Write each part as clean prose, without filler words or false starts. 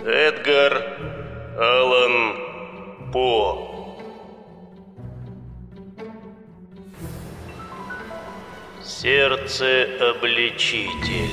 Эдгар Аллан По. Сердце-обличитель.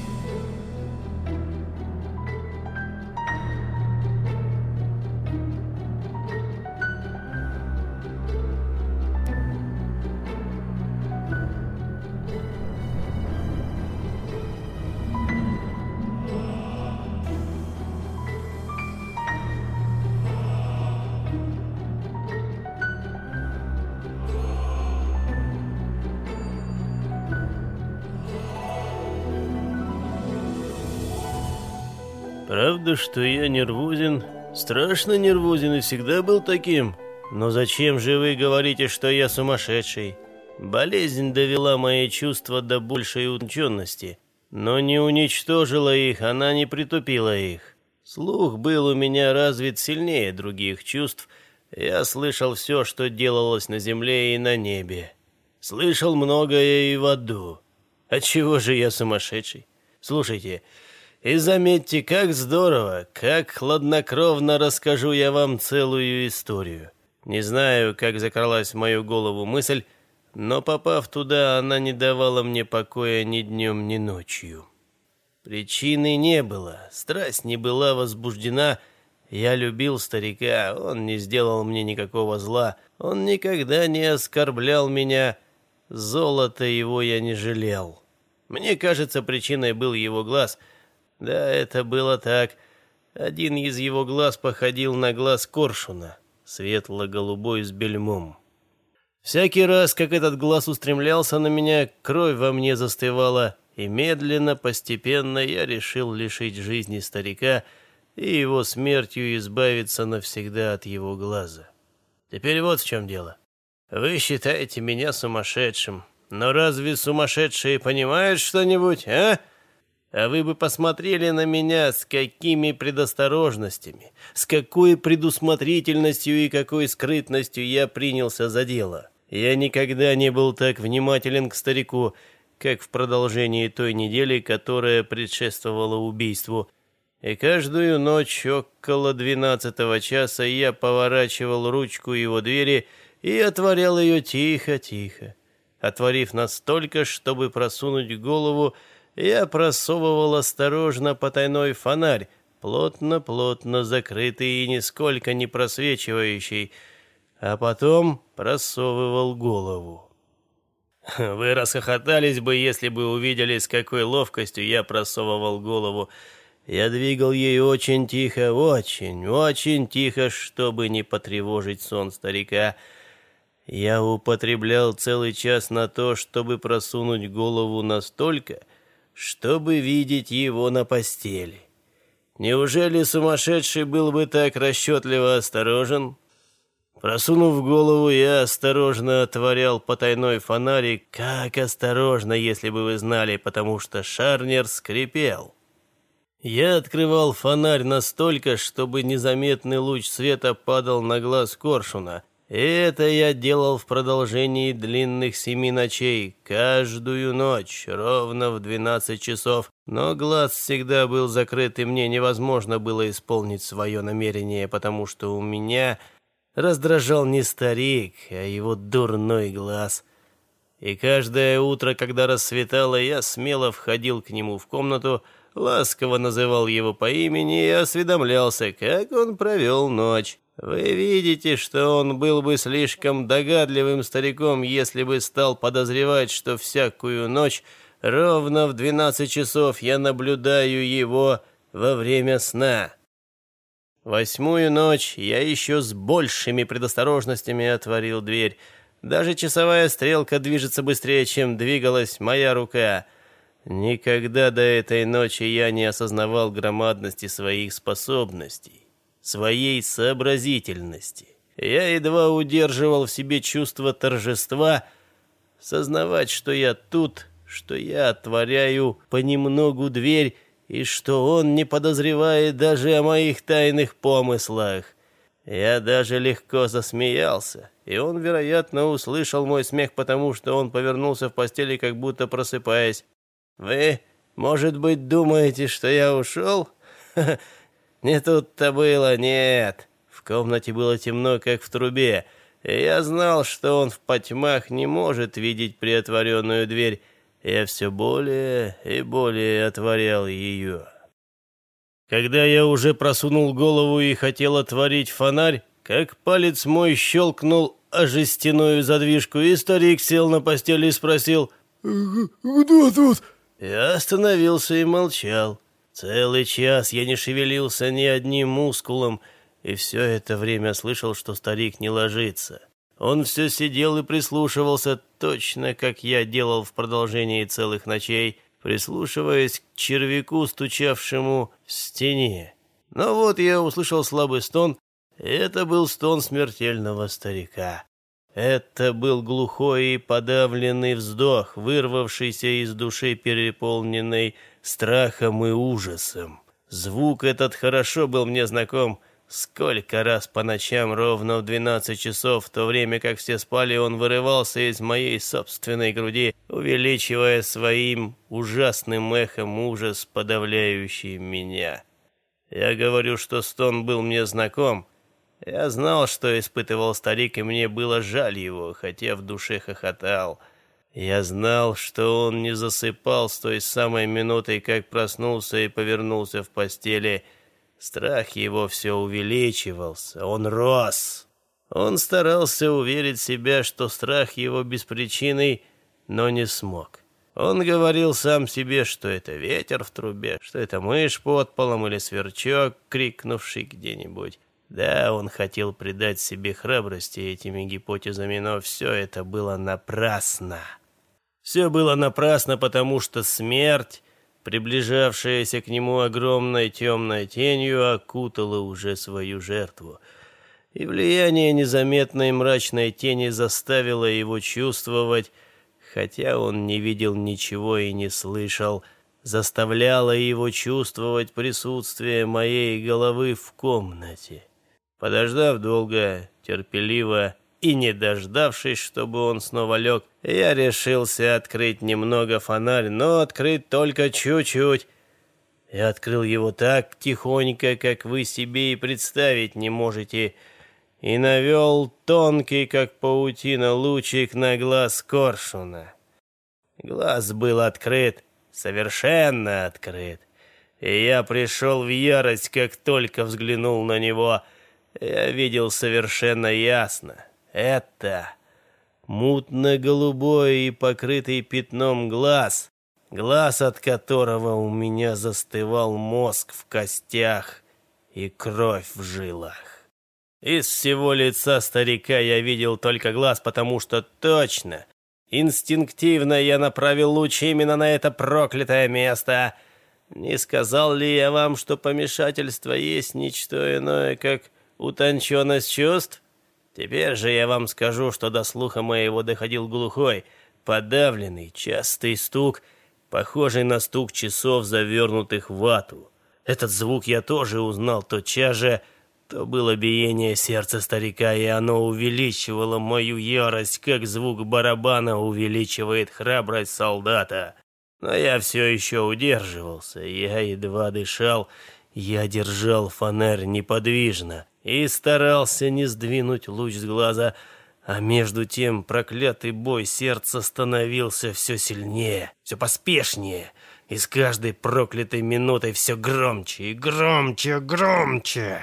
Правда, что я нервозен, страшно нервозен и всегда был таким. Но зачем же вы говорите, что я сумасшедший? Болезнь довела мои чувства до большей утонченности, но не уничтожила их, она не притупила их. Слух был у меня развит сильнее других чувств. Я слышал все, что делалось на земле и на небе. Слышал многое и в аду. Отчего же я сумасшедший? Слушайте, и заметьте, как здорово, как хладнокровно расскажу я вам целую историю. Не знаю, как закралась в мою голову мысль, но, попав туда, она не давала мне покоя ни днем, ни ночью. Причины не было, страсть не была возбуждена. Я любил старика, он не сделал мне никакого зла, он никогда не оскорблял меня, золота его я не жалел. Мне кажется, причиной был его глаз. Да, это было так. Один из его глаз походил на глаз коршуна, светло-голубой с бельмом. Всякий раз, как этот глаз устремлялся на меня, кровь во мне застывала, и медленно, постепенно я решил лишить жизни старика и его смертью избавиться навсегда от его глаза. Теперь вот в чем дело. Вы считаете меня сумасшедшим, но разве сумасшедшие понимают что-нибудь, а? А вы бы посмотрели на меня, с какими предосторожностями, с какой предусмотрительностью и какой скрытностью я принялся за дело. Я никогда не был так внимателен к старику, как в продолжении той недели, которая предшествовала убийству. И каждую ночь около 12 часа я поворачивал ручку его двери и отворял ее тихо-тихо. Отворив настолько, чтобы просунуть голову, я просовывал осторожно потайной фонарь, плотно-плотно закрытый и нисколько не просвечивающий, а потом просовывал голову. Вы расхохотались бы, если бы увидели, с какой ловкостью я просовывал голову. Я двигал ей очень тихо, очень тихо, чтобы не потревожить сон старика. Я употреблял целый час на то, чтобы просунуть голову настолько, чтобы видеть его на постели. Неужели сумасшедший был бы так расчетливо осторожен? Просунув голову, я осторожно отворял потайной фонарик, как осторожно, если бы вы знали, потому что шарнир скрипел. Я открывал фонарь настолько, чтобы незаметный луч света падал на глаз коршуна. И это я делал в продолжении длинных 7 ночей, каждую ночь, ровно в 12 часов. Но глаз всегда был закрыт, и мне невозможно было исполнить свое намерение, потому что у меня раздражал не старик, а его дурной глаз. И каждое утро, когда рассветало, я смело входил к нему в комнату, ласково называл его по имени и осведомлялся, как он провел ночь. Вы видите, что он был бы слишком догадливым стариком, если бы стал подозревать, что всякую ночь ровно в 12 часов я наблюдаю его во время сна. 8-ю ночь я еще с большими предосторожностями отворил дверь. Даже часовая стрелка движется быстрее, чем двигалась моя рука. Никогда до этой ночи я не осознавал громадности своих способностей, своей сообразительности. Я едва удерживал в себе чувство торжества, сознавать, что я тут, что я отворяю понемногу дверь, и что он не подозревает даже о моих тайных помыслах. Я даже легко засмеялся, и он, вероятно, услышал мой смех, потому что он повернулся в постели, как будто просыпаясь. «Вы, может быть, думаете, что я ушел?» Не тут-то было, нет. В комнате было темно, как в трубе, и я знал, что он в потьмах не может видеть приотворенную дверь. Я все более и более отворял ее. Когда я уже просунул голову и хотел отворить фонарь, как палец мой щелкнул о жестяную задвижку, и старик сел на постели и спросил: «Кто тут?» Я остановился и молчал. Целый час я не шевелился ни одним мускулом, и все это время слышал, что старик не ложится. Он все сидел и прислушивался, точно как я делал в продолжении целых ночей, прислушиваясь к червяку, стучавшему в стене. Но вот я услышал слабый стон, и это был стон смертельного старика. Это был глухой и подавленный вздох, вырвавшийся из души, переполненной страхом и ужасом. Звук этот хорошо был мне знаком. Сколько раз по ночам ровно в 12 часов, в то время как все спали, он вырывался из моей собственной груди, увеличивая своим ужасным эхом ужас, подавляющий меня. Я говорю, что стон был мне знаком. Я знал, что испытывал старик, и мне было жаль его, хотя в душе хохотал. Я знал, что он не засыпал с той самой минуты, как проснулся и повернулся в постели. Страх его все увеличивался, он рос. Он старался уверить себя, что страх его беспричинный, но не смог. Он говорил сам себе, что это ветер в трубе, что это мышь под полом или сверчок, крикнувший где-нибудь. Да, он хотел придать себе храбрости этими гипотезами, но все это было напрасно. Все было напрасно, потому что смерть, приближавшаяся к нему огромной темной тенью, окутала уже свою жертву. И влияние незаметной мрачной тени заставило его чувствовать, хотя он не видел ничего и не слышал, заставляло его чувствовать присутствие моей головы в комнате. Подождав долго, терпеливо и не дождавшись, чтобы он снова лег, я решился открыть немного фонарь, но открыть только чуть-чуть. Я открыл его так тихонько, как вы себе и представить не можете, и навел тонкий, как паутина, лучик на глаз коршуна. Глаз был открыт, совершенно открыт, и я пришел в ярость, как только взглянул на него. Я видел совершенно ясно. Это мутно-голубой и покрытый пятном глаз, глаз, от которого у меня застывал мозг в костях и кровь в жилах. Из всего лица старика я видел только глаз, потому что точно, инстинктивно я направил луч именно на это проклятое место. Не сказал ли я вам, что помешательство есть ничто иное, как утонченность чувств? Теперь же я вам скажу, что до слуха моего доходил глухой, подавленный, частый стук, похожий на стук часов, завернутых в вату. Этот звук я тоже узнал тотчас же. То было биение сердца старика, и оно увеличивало мою ярость, как звук барабана увеличивает храбрость солдата. Но я все еще удерживался, я едва дышал, я держал фонарь неподвижно и старался не сдвинуть луч с глаза, а между тем проклятый бой сердца становился все сильнее, все поспешнее, и с каждой проклятой минутой все громче и громче, громче.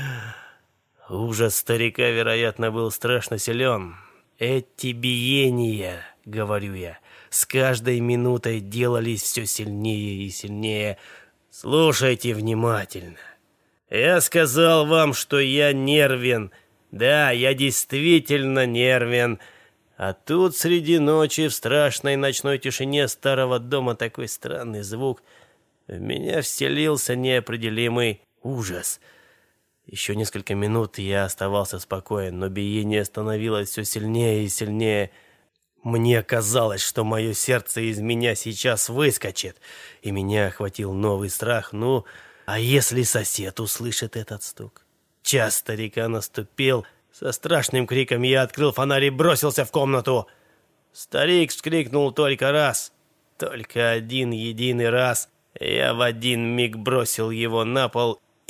Ужас старика, вероятно, был страшно силен. Эти биения, говорю я, с каждой минутой делались все сильнее и сильнее. Слушайте внимательно. Я сказал вам, что я нервен. Да, я действительно нервен. А тут среди ночи в страшной ночной тишине старого дома такой странный звук. В меня вселился неопределимый ужас. Еще несколько минут я оставался спокоен, но биение становилось все сильнее и сильнее. Мне казалось, что мое сердце из меня сейчас выскочит, и меня охватил новый страх. Ну, а если сосед услышит этот стук? Час старика наступил. Со страшным криком я открыл фонарь и бросился в комнату. Старик вскрикнул только раз, только один единый раз. Я в один миг бросил его на пол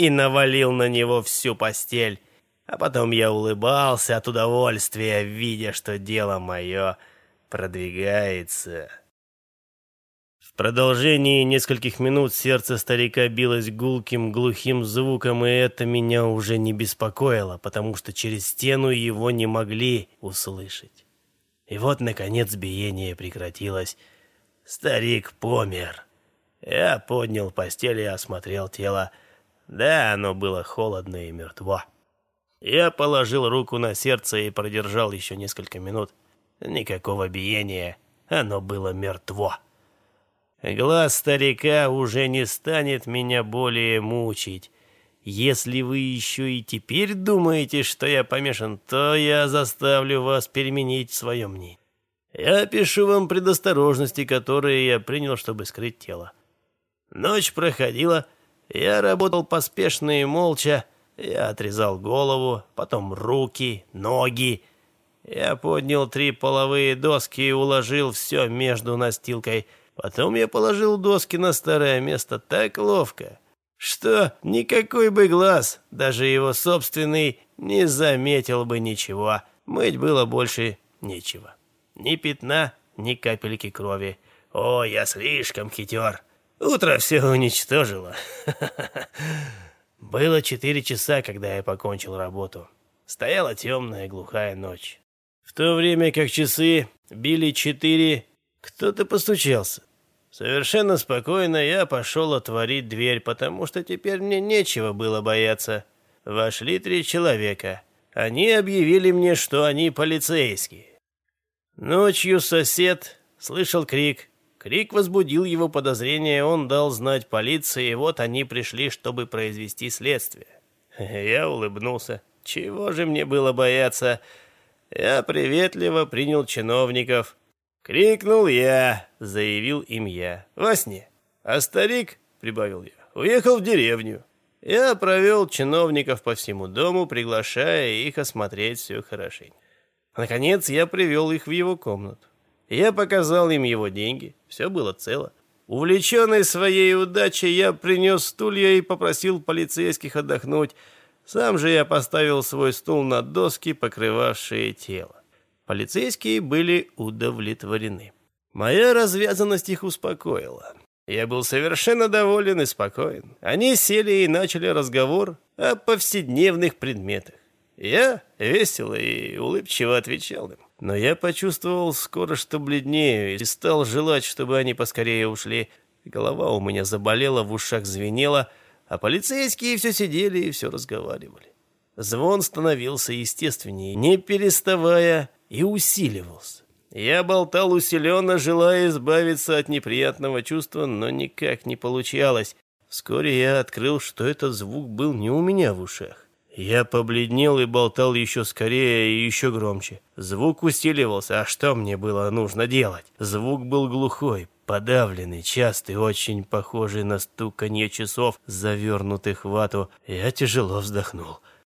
и навалил на него всю постель. А потом я улыбался от удовольствия, видя, что дело мое продвигается. В продолжении нескольких минут сердце старика билось гулким, глухим звуком, и это меня уже не беспокоило, потому что через стену его не могли услышать. И вот, наконец, биение прекратилось. Старик помер. Я поднял постель и осмотрел тело. Да, оно было холодно и мертво. Я положил руку на сердце и продержал еще несколько минут. Никакого биения, оно было мертво. Глаз старика уже не станет меня более мучить. Если вы еще и теперь думаете, что я помешан, то я заставлю вас переменить свое мнение. Я опишу вам предосторожности, которые я принял, чтобы скрыть тело. Ночь проходила, я работал поспешно и молча. Я отрезал голову, потом руки, ноги. Я поднял 3 половые доски и уложил все между настилкой. Потом я положил доски на старое место так ловко, что никакой бы глаз, даже его собственный, не заметил бы ничего. Мыть было больше нечего. Ни пятна, ни капельки крови. О, я слишком хитер. Утро все уничтожило. Было 4 часа, когда я покончил работу. Стояла темная глухая ночь. В то время как часы били 4, кто-то постучался. Совершенно спокойно я пошел отворить дверь, потому что теперь мне нечего было бояться. Вошли 3 человека. Они объявили мне, что они полицейские. Ночью сосед слышал крик. Крик возбудил его подозрения, он дал знать полиции, и вот они пришли, чтобы произвести следствие. Я улыбнулся. Чего же мне было бояться? Я приветливо принял чиновников. «Крикнул я», — заявил им я, во сне. «А старик», — прибавил я, — «уехал в деревню». Я провел чиновников по всему дому, приглашая их осмотреть все хорошенько. Наконец я привел их в его комнату. Я показал им его деньги, все было цело. Увлеченный своей удачей, я принес стулья и попросил полицейских отдохнуть. Сам же я поставил свой стул на доски, покрывавшие тело. Полицейские были удовлетворены. Моя развязанность их успокоила. Я был совершенно доволен и спокоен. Они сели и начали разговор о повседневных предметах. Я весело и улыбчиво отвечал им. Но я почувствовал скоро, что бледнею, и стал желать, чтобы они поскорее ушли. Голова у меня заболела, в ушах звенела, а полицейские все сидели и все разговаривали. Звон становился естественнее, не переставая, и усиливался. Я болтал усиленно, желая избавиться от неприятного чувства, но никак не получалось. Вскоре я открыл, что этот звук был не у меня в ушах. Я побледнел и болтал еще скорее и еще громче. Звук усиливался, а что мне было нужно делать? Звук был глухой, подавленный, частый, очень похожий на стуканье часов, завернутых в вату. Я тяжело вздохнул.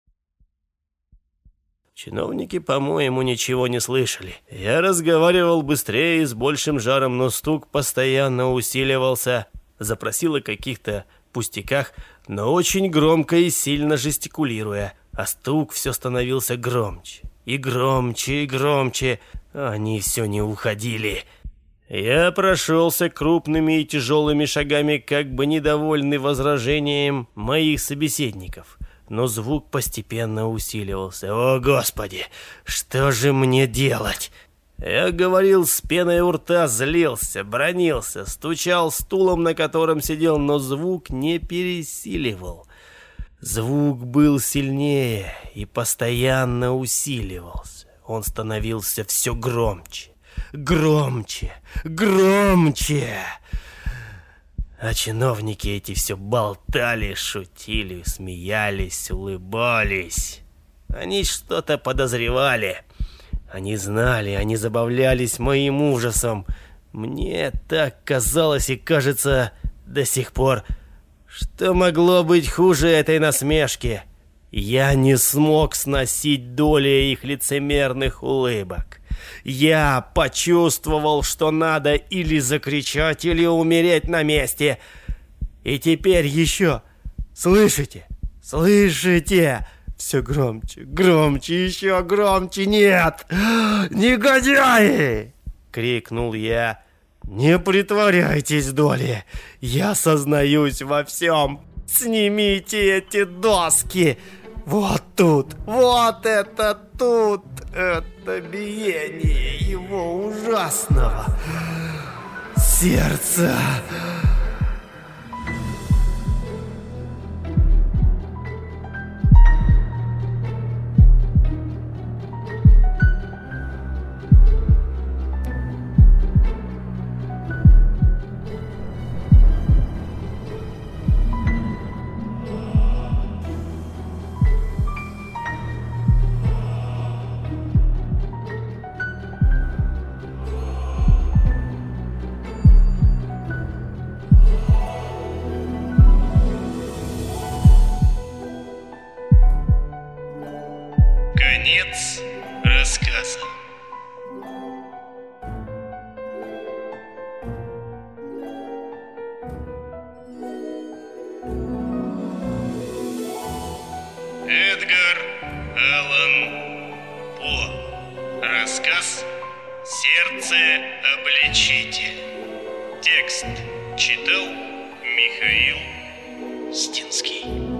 Чиновники, по-моему, ничего не слышали. Я разговаривал быстрее и с большим жаром, но стук постоянно усиливался. Запросил о каких-то пустяках, но очень громко и сильно жестикулируя. А стук все становился громче. И громче, и громче. Они все не уходили. Я прошелся крупными и тяжелыми шагами, как бы недовольный возражением моих собеседников. Но звук постепенно усиливался. О, Господи, что же мне делать? Я говорил с пеной у рта, злился, бранился, стучал стулом, на котором сидел, но звук не пересиливал. Звук был сильнее и постоянно усиливался. Он становился все громче, громче, громче. А чиновники эти все болтали, шутили, смеялись, улыбались. Они что-то подозревали. Они знали, они забавлялись моим ужасом. Мне так казалось и кажется до сих пор, что могло быть хуже этой насмешки. Я не смог сносить доли их лицемерных улыбок. Я почувствовал, что надо или закричать, или умереть на месте. И теперь еще, слышите, Слышите? Все громче, громче, еще громче. Нет! Негодяи! Крикнул я. Не притворяйтесь, Долли. Я сознаюсь во всем. Снимите эти доски. Вот тут, вот это тут. Это биение его ужасного сердца. Конец рассказа. Эдгар Аллан По. Рассказ «Сердце-обличитель». Текст читал Михаил Стинский.